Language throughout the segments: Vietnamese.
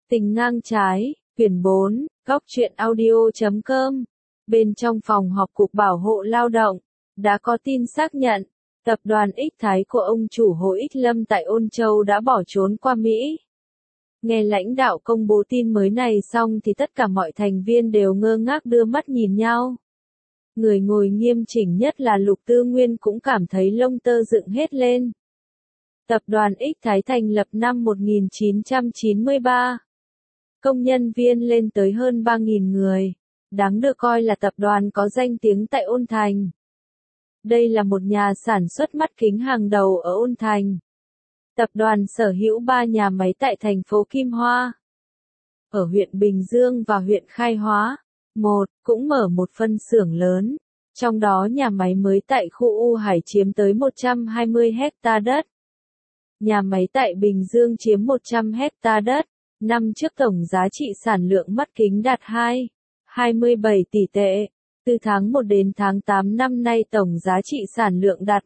Tình ngang trái, quyển 4, góc truyện audio.com. Bên trong phòng họp Cục Bảo hộ Lao động, đã có tin xác nhận, tập đoàn X Thái của ông chủ Hồ Ích Lâm tại Ôn Châu đã bỏ trốn qua Mỹ. Nghe lãnh đạo công bố tin mới này xong thì tất cả mọi thành viên đều ngơ ngác đưa mắt nhìn nhau. Người ngồi nghiêm chỉnh nhất là Lục Tư Nguyên cũng cảm thấy lông tơ dựng hết lên. Tập đoàn X Thái thành lập năm 1993. Công nhân viên lên tới hơn 3.000 người, đáng được coi là tập đoàn có danh tiếng tại Ôn Thành. Đây là một nhà sản xuất mắt kính hàng đầu ở Ôn Thành. Tập đoàn sở hữu 3 nhà máy tại thành phố Kim Hoa, ở huyện Bình Dương và huyện Khai Hóa. Cũng mở một phân xưởng lớn, trong đó nhà máy mới tại khu U Hải chiếm tới 120 hecta đất. Nhà máy tại Bình Dương chiếm 100 hecta đất. Năm trước tổng giá trị sản lượng mắt kính đạt 27 tỷ tệ. Từ tháng 1 đến tháng 8 năm nay tổng giá trị sản lượng đạt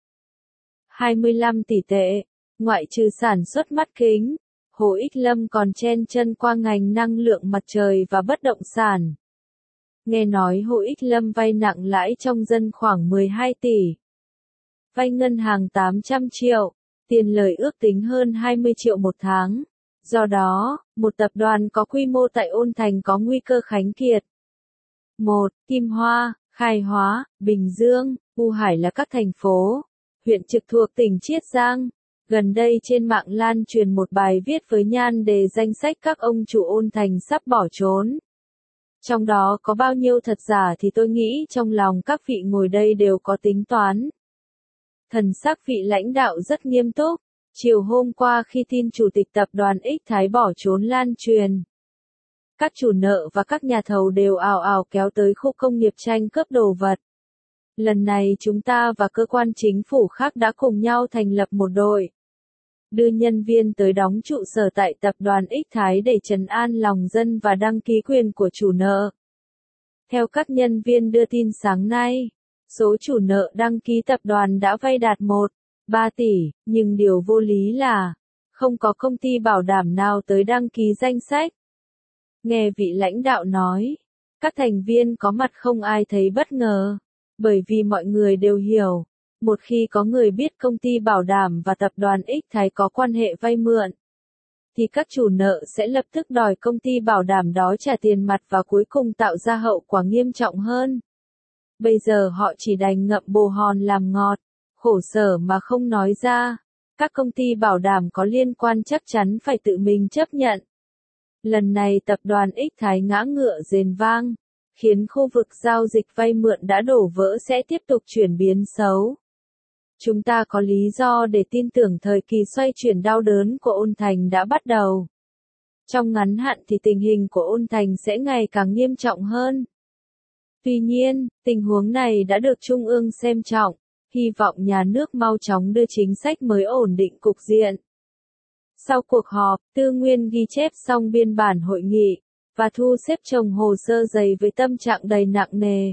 25 tỷ tệ. Ngoại trừ sản xuất mắt kính, Hồ Ích Lâm còn chen chân qua ngành năng lượng mặt trời và bất động sản. Nghe nói Hồ Ích Lâm vay nặng lãi trong dân khoảng 12 tỷ. Vay ngân hàng 800 triệu, tiền lời ước tính hơn 20 triệu một tháng. Do đó, một tập đoàn có quy mô tại Ôn Thành có nguy cơ khánh kiệt. Kim Hoa, Khai Hóa, Bình Dương, U Hải là các thành phố, huyện trực thuộc tỉnh Chiết Giang. Gần đây trên mạng lan truyền một bài viết với nhan đề danh sách các ông chủ Ôn Thành sắp bỏ trốn. Trong đó có bao nhiêu thật giả thì tôi nghĩ trong lòng các vị ngồi đây đều có tính toán. Thần sắc vị lãnh đạo rất nghiêm túc. Chiều hôm qua khi tin chủ tịch tập đoàn X Thái bỏ trốn lan truyền, các chủ nợ và các nhà thầu đều ào ào kéo tới khu công nghiệp tranh cướp đồ vật. Lần này chúng ta và cơ quan chính phủ khác đã cùng nhau thành lập một đội, đưa nhân viên tới đóng trụ sở tại tập đoàn X Thái để trấn an lòng dân và đăng ký quyền của chủ nợ. Theo các nhân viên đưa tin sáng nay, số chủ nợ đăng ký tập đoàn đã vay đạt 3 tỷ, nhưng điều vô lý là, không có công ty bảo đảm nào tới đăng ký danh sách. Nghe vị lãnh đạo nói, các thành viên có mặt không ai thấy bất ngờ, bởi vì mọi người đều hiểu, một khi có người biết công ty bảo đảm và tập đoàn X Thái có quan hệ vay mượn, thì các chủ nợ sẽ lập tức đòi công ty bảo đảm đó trả tiền mặt và cuối cùng tạo ra hậu quả nghiêm trọng hơn. Bây giờ họ chỉ đành ngậm bồ hòn làm ngọt. Khổ sở mà không nói ra, các công ty bảo đảm có liên quan chắc chắn phải tự mình chấp nhận. Lần này tập đoàn X Thái ngã ngựa rền vang, khiến khu vực giao dịch vay mượn đã đổ vỡ sẽ tiếp tục chuyển biến xấu. Chúng ta có lý do để tin tưởng thời kỳ xoay chuyển đau đớn của Ôn Thành đã bắt đầu. Trong ngắn hạn thì tình hình của Ôn Thành sẽ ngày càng nghiêm trọng hơn. Tuy nhiên, tình huống này đã được Trung ương xem trọng. Hy vọng nhà nước mau chóng đưa chính sách mới ổn định cục diện. Sau cuộc họp, Tư Nguyên ghi chép xong biên bản hội nghị, và thu xếp chồng hồ sơ dày với tâm trạng đầy nặng nề.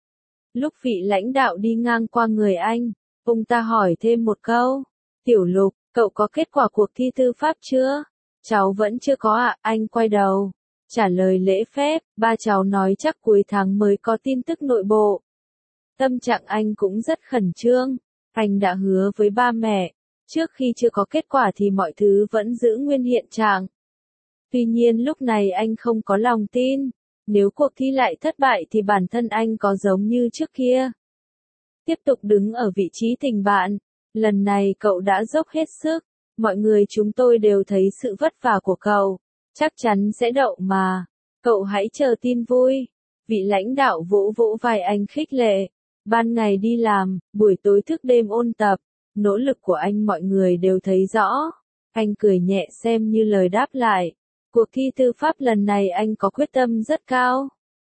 Lúc vị lãnh đạo đi ngang qua người anh, ông ta hỏi thêm một câu. Tiểu Lục, cậu có kết quả cuộc thi tư pháp chưa? Cháu vẫn chưa có ạ, anh quay đầu. Trả lời lễ phép, ba cháu nói chắc cuối tháng mới có tin tức nội bộ. Tâm trạng anh cũng rất khẩn trương, anh đã hứa với ba mẹ, trước khi chưa có kết quả thì mọi thứ vẫn giữ nguyên hiện trạng. Tuy nhiên lúc này anh không có lòng tin, nếu cuộc thi lại thất bại thì bản thân anh có giống như trước kia. Tiếp tục đứng ở vị trí tình bạn, lần này cậu đã dốc hết sức, mọi người chúng tôi đều thấy sự vất vả của cậu, chắc chắn sẽ đậu mà, cậu hãy chờ tin vui. Vị lãnh đạo vỗ vỗ vai anh khích lệ. Ban ngày đi làm, buổi tối thức đêm ôn tập, nỗ lực của anh mọi người đều thấy rõ. Anh cười nhẹ xem như lời đáp lại. Cuộc thi tư pháp lần này anh có quyết tâm rất cao.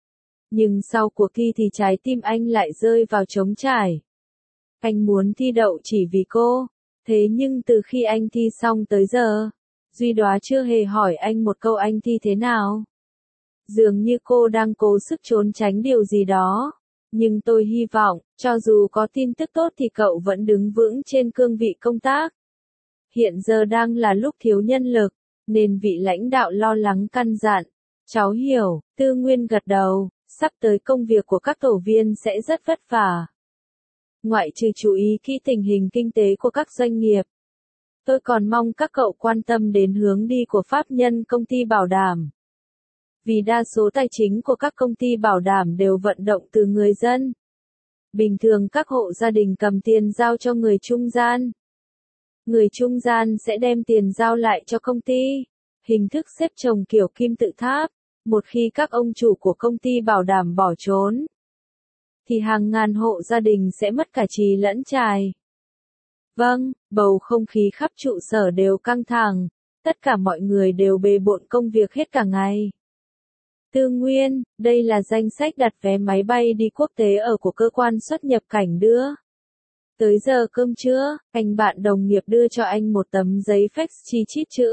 Nhưng sau cuộc thi thì trái tim anh lại rơi vào trống trải. Anh muốn thi đậu chỉ vì cô. Thế nhưng từ khi anh thi xong tới giờ, Duy Đóa chưa hề hỏi anh một câu anh thi thế nào. Dường như cô đang cố sức trốn tránh điều gì đó. Nhưng tôi hy vọng, cho dù có tin tức tốt thì cậu vẫn đứng vững trên cương vị công tác. Hiện giờ đang là lúc thiếu nhân lực, nên vị lãnh đạo lo lắng căn dặn. Cháu hiểu, Tư Nguyên gật đầu, sắp tới công việc của các tổ viên sẽ rất vất vả. Ngoại trừ chú ý kỹ tình hình kinh tế của các doanh nghiệp. Tôi còn mong các cậu quan tâm đến hướng đi của pháp nhân công ty bảo đảm. Vì đa số tài chính của các công ty bảo đảm đều vận động từ người dân. Bình thường các hộ gia đình cầm tiền giao cho người trung gian. Người trung gian sẽ đem tiền giao lại cho công ty. Hình thức xếp chồng kiểu kim tự tháp. Một khi các ông chủ của công ty bảo đảm bỏ trốn, thì hàng ngàn hộ gia đình sẽ mất cả trì lẫn trài. Vâng, bầu không khí khắp trụ sở đều căng thẳng. Tất cả mọi người đều bề bộn công việc hết cả ngày. Tư Nguyên, đây là danh sách đặt vé máy bay đi quốc tế ở của cơ quan xuất nhập cảnh đưa. Tới giờ cơm trưa, anh bạn đồng nghiệp đưa cho anh một tấm giấy fax chi chít chữ.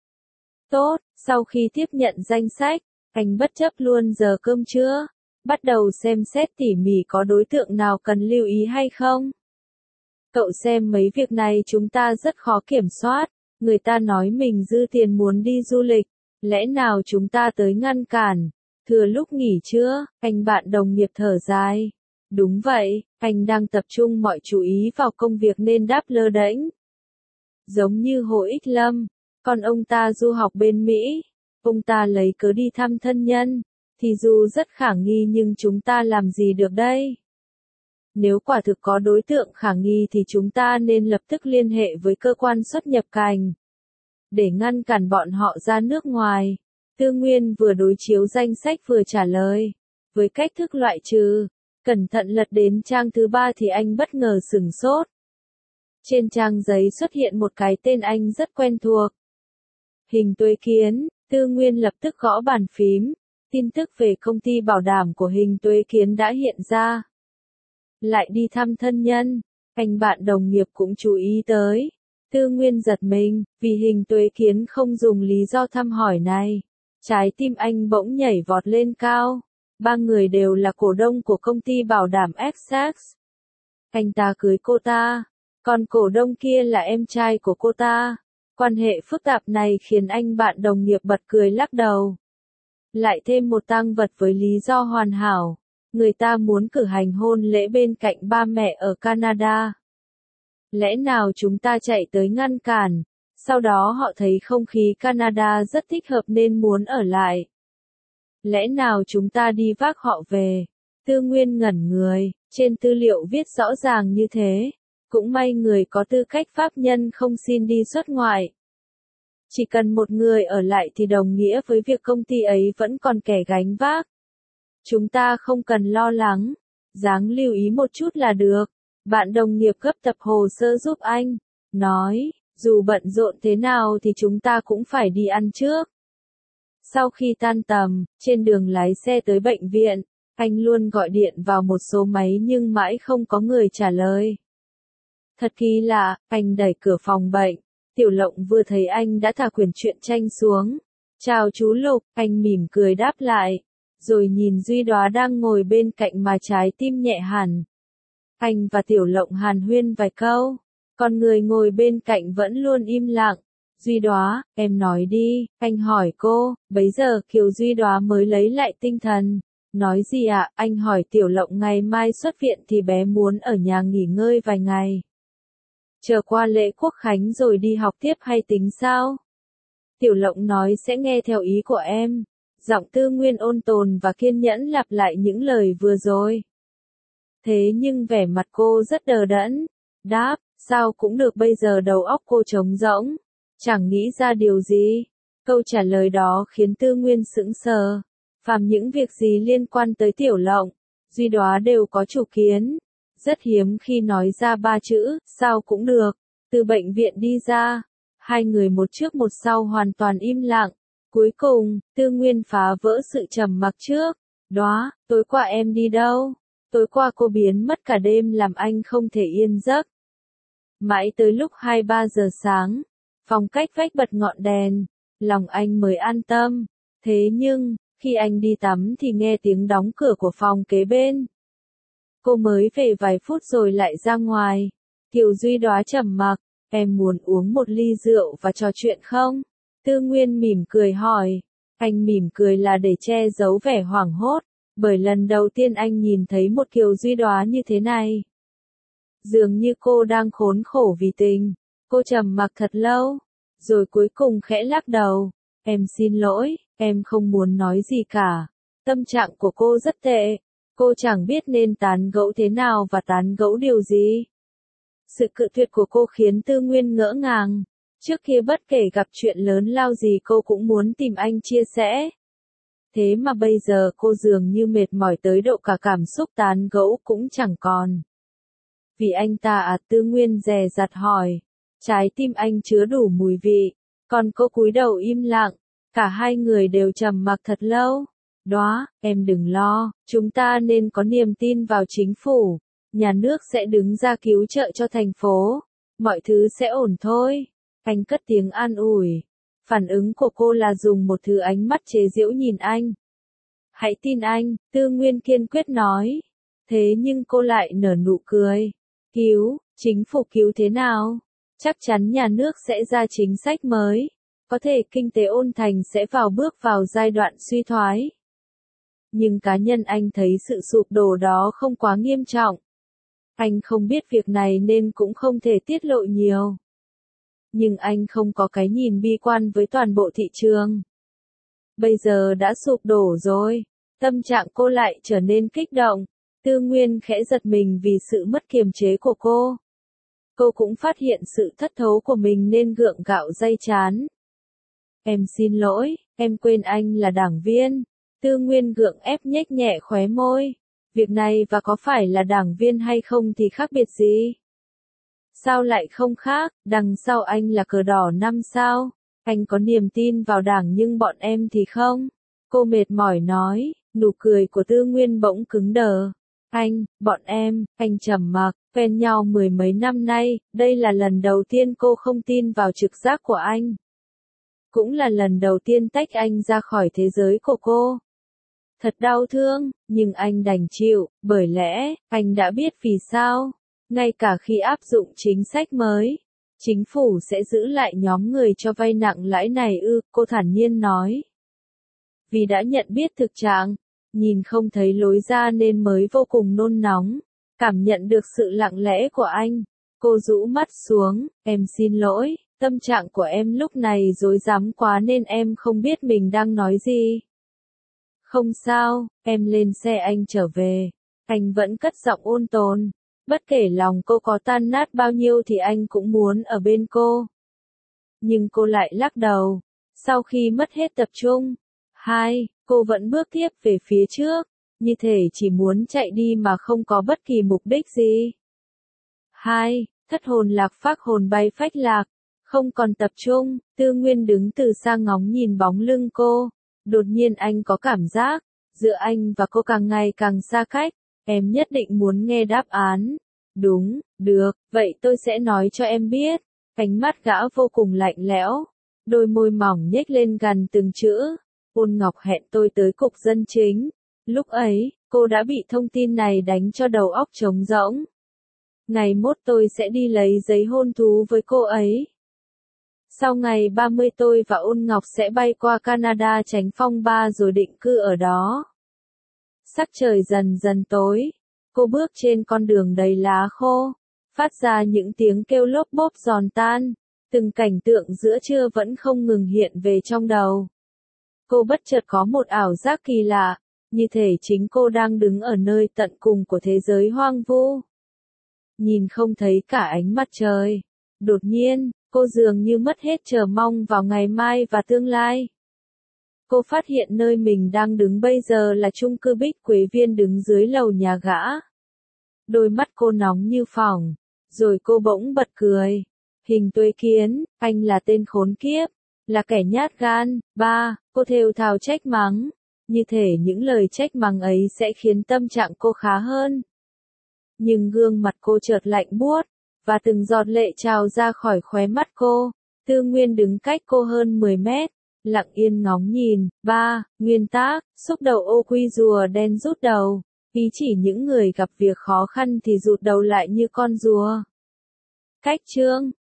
Tốt, sau khi tiếp nhận danh sách, anh bất chấp luôn giờ cơm trưa, bắt đầu xem xét tỉ mỉ có đối tượng nào cần lưu ý hay không. Cậu xem mấy việc này chúng ta rất khó kiểm soát, người ta nói mình dư tiền muốn đi du lịch, lẽ nào chúng ta tới ngăn cản, thừa lúc nghỉ trưa, anh bạn đồng nghiệp thở dài. Đúng vậy, anh đang tập trung mọi chú ý vào công việc nên đáp lơ đễnh. Giống như Hồ Ích Lâm, con ông ta du học bên Mỹ, ông ta lấy cớ đi thăm thân nhân, thì dù rất khả nghi nhưng chúng ta làm gì được đây? Nếu quả thực có đối tượng khả nghi thì chúng ta nên lập tức liên hệ với cơ quan xuất nhập cảnh, để ngăn cản bọn họ ra nước ngoài. Tư Nguyên vừa đối chiếu danh sách vừa trả lời, với cách thức loại trừ. Cẩn thận lật đến trang thứ 3 thì anh bất ngờ sửng sốt. Trên trang giấy xuất hiện một cái tên anh rất quen thuộc. Hình Tuế Kiến. Tư Nguyên lập tức gõ bàn phím. Tin tức về công ty bảo đảm của Hình Tuế Kiến đã hiện ra. Lại đi thăm thân nhân, anh bạn đồng nghiệp cũng chú ý tới. Tư Nguyên giật mình, vì Hình Tuế Kiến không dùng lý do thăm hỏi này. Trái tim anh bỗng nhảy vọt lên cao. Ba người đều là cổ đông của công ty bảo đảm Essex. Anh ta cưới cô ta, còn cổ đông kia là em trai của cô ta. Quan hệ phức tạp này khiến anh bạn đồng nghiệp bật cười lắc đầu. Lại thêm một tang vật với lý do hoàn hảo. Người ta muốn cử hành hôn lễ bên cạnh ba mẹ ở Canada. Lẽ nào chúng ta chạy tới ngăn cản, sau đó họ thấy không khí Canada rất thích hợp nên muốn ở lại. Lẽ nào chúng ta đi vác họ về? Tư Nguyên ngẩn người, trên tư liệu viết rõ ràng như thế. Cũng may người có tư cách pháp nhân không xin đi xuất ngoại. Chỉ cần một người ở lại thì đồng nghĩa với việc công ty ấy vẫn còn kẻ gánh vác. Chúng ta không cần lo lắng, dáng lưu ý một chút là được. Bạn đồng nghiệp gấp tập hồ sơ giúp anh, nói, dù bận rộn thế nào thì chúng ta cũng phải đi ăn trước. Sau khi tan tầm, trên đường lái xe tới bệnh viện, anh luôn gọi điện vào một số máy nhưng mãi không có người trả lời. Thật kỳ lạ, anh đẩy cửa phòng bệnh. Tiểu Lộng vừa thấy anh đã thả quyển truyện tranh xuống. Chào chú Lục, anh mỉm cười đáp lại. Rồi nhìn Duy Đóa đang ngồi bên cạnh mà trái tim nhẹ hẳn. Anh và Tiểu Lộng hàn huyên vài câu. Còn người ngồi bên cạnh vẫn luôn im lặng. Duy Đóa, em nói đi, anh hỏi cô. Bấy giờ Kiều Duy Đóa mới lấy lại tinh thần. Nói gì ạ, anh hỏi Tiểu Lộng ngày mai xuất viện thì bé muốn ở nhà nghỉ ngơi vài ngày. Chờ qua lễ Quốc Khánh rồi đi học tiếp hay tính sao? Tiểu Lộng nói sẽ nghe theo ý của em. Giọng Tư Nguyên ôn tồn và kiên nhẫn lặp lại những lời vừa rồi. Thế nhưng vẻ mặt cô rất đờ đẫn. Đáp, sao cũng được bây giờ đầu óc cô trống rỗng. Chẳng nghĩ ra điều gì. Câu trả lời đó khiến Tư Nguyên sững sờ. Phàm những việc gì liên quan tới Tiểu Lộng, Duy Đóa đều có chủ kiến. Rất hiếm khi nói ra ba chữ, sao cũng được. Từ bệnh viện đi ra, hai người một trước một sau hoàn toàn im lặng. Cuối cùng, Tư Nguyên phá vỡ sự trầm mặc trước. Đóa, tối qua em đi đâu? Tối qua cô biến mất cả đêm làm anh không thể yên giấc. Mãi tới lúc 2-3 giờ sáng, phòng cách vách bật ngọn đèn, lòng anh mới an tâm. Thế nhưng, khi anh đi tắm thì nghe tiếng đóng cửa của phòng kế bên. Cô mới về vài phút rồi lại ra ngoài. Kiều Duy Đóa trầm mặc, em muốn uống một ly rượu và trò chuyện không? Tư Nguyên mỉm cười hỏi. Anh mỉm cười là để che giấu vẻ hoảng hốt, bởi lần đầu tiên anh nhìn thấy một Kiều Duy Đóa như thế này. Dường như cô đang khốn khổ vì tình. Cô trầm mặc thật lâu, rồi cuối cùng khẽ lắc đầu. Em xin lỗi, em không muốn nói gì cả. Tâm trạng của cô rất tệ. Cô chẳng biết nên tán gẫu thế nào và tán gẫu điều gì. Sự cự tuyệt của cô khiến Tư Nguyên ngỡ ngàng. Trước kia bất kể gặp chuyện lớn lao gì cô cũng muốn tìm anh chia sẻ. Thế mà bây giờ cô dường như mệt mỏi tới độ cả cảm xúc tán gẫu cũng chẳng còn. Vì anh ta à? Tư Nguyên dè dặt hỏi. Trái tim anh chứa đủ mùi vị. Còn cô cúi đầu im lặng. Cả hai người đều trầm mặc thật lâu. Đóa, em đừng lo, chúng ta nên có niềm tin vào chính phủ. Nhà nước sẽ đứng ra cứu trợ cho thành phố. Mọi thứ sẽ ổn thôi. Anh cất tiếng an ủi. Phản ứng của cô là dùng một thứ ánh mắt chế giễu nhìn anh. Hãy tin anh, Tư Nguyên kiên quyết nói. Thế nhưng cô lại nở nụ cười. Cứu, chính phủ cứu thế nào? Chắc chắn nhà nước sẽ ra chính sách mới. Có thể kinh tế ôn thành sẽ bước vào giai đoạn suy thoái. Nhưng cá nhân anh thấy sự sụp đổ đó không quá nghiêm trọng. Anh không biết việc này nên cũng không thể tiết lộ nhiều. Nhưng anh không có cái nhìn bi quan với toàn bộ thị trường. Bây giờ đã sụp đổ rồi. Tâm trạng cô lại trở nên kích động. Tư Nguyên khẽ giật mình vì sự mất kiềm chế của cô. Cô cũng phát hiện sự thất thố của mình nên gượng gạo day chán. Em xin lỗi, em quên anh là đảng viên. Tư Nguyên gượng ép nhếch nhẹ khóe môi. Việc này và có phải là đảng viên hay không thì khác biệt gì? Sao lại không khác, đằng sau anh là cờ đỏ 5 sao. Anh có niềm tin vào đảng nhưng bọn em thì không. Cô mệt mỏi nói, nụ cười của Tư Nguyên bỗng cứng đờ. Bọn em, anh trầm mặc, quen nhau mười mấy năm nay, đây là lần đầu tiên cô không tin vào trực giác của anh. Cũng là lần đầu tiên tách anh ra khỏi thế giới của cô. Thật đau thương, nhưng anh đành chịu, bởi lẽ, anh đã biết vì sao. Ngay cả khi áp dụng chính sách mới, chính phủ sẽ giữ lại nhóm người cho vay nặng lãi này ư, cô thản nhiên nói. Vì đã nhận biết thực trạng, nhìn không thấy lối ra nên mới vô cùng nôn nóng, cảm nhận được sự lặng lẽ của anh. Cô rũ mắt xuống, em xin lỗi, tâm trạng của em lúc này rối rắm quá nên em không biết mình đang nói gì. Không sao, em lên xe anh trở về. Anh vẫn cất giọng ôn tồn. Bất kể lòng cô có tan nát bao nhiêu thì anh cũng muốn ở bên cô. Nhưng cô lại lắc đầu. Sau khi mất hết tập trung, cô vẫn bước tiếp về phía trước, như thể chỉ muốn chạy đi mà không có bất kỳ mục đích gì. Thất hồn lạc phác hồn bay phách lạc, không còn tập trung. Tư Nguyên đứng từ xa ngóng nhìn bóng lưng cô. Đột nhiên anh có cảm giác, giữa anh và cô càng ngày càng xa cách. Em nhất định muốn nghe đáp án. Đúng, được, vậy tôi sẽ nói cho em biết. Ánh mắt gã vô cùng lạnh lẽo, đôi môi mỏng nhếch lên gần từng chữ. Ôn Ngọc hẹn tôi tới cục dân chính. Lúc ấy, cô đã bị thông tin này đánh cho đầu óc trống rỗng. Ngày mốt tôi sẽ đi lấy giấy hôn thú với cô ấy. Sau ngày 30 tôi và Ôn Ngọc sẽ bay qua Canada tránh phong ba rồi định cư ở đó. Sắc trời dần dần tối. Cô bước trên con đường đầy lá khô, phát ra những tiếng kêu lốp bốp giòn tan. Từng cảnh tượng giữa trưa vẫn không ngừng hiện về trong đầu. Cô bất chợt có một ảo giác kỳ lạ, như thể chính cô đang đứng ở nơi tận cùng của thế giới hoang vu. Nhìn không thấy cả ánh mặt trời. Đột nhiên, cô dường như mất hết chờ mong vào ngày mai và tương lai. Cô phát hiện nơi mình đang đứng bây giờ là chung cư Bích Quế Viên đứng dưới lầu nhà gã. Đôi mắt cô nóng như phỏng, rồi cô bỗng bật cười. Hình Tuế Kiến, anh là tên khốn kiếp, là kẻ nhát gan. Cô thều thào trách mắng, như thể những lời trách mắng ấy sẽ khiến tâm trạng cô khá hơn. Nhưng gương mặt cô chợt lạnh buốt, và từng giọt lệ trào ra khỏi khóe mắt cô. Tư Nguyên đứng cách cô hơn 10 mét, lặng yên ngóng nhìn. Nguyên tắc, xúc đầu ô quy rùa đen rút đầu. Ý chỉ những người gặp việc khó khăn thì rụt đầu lại như con rùa. Cách chương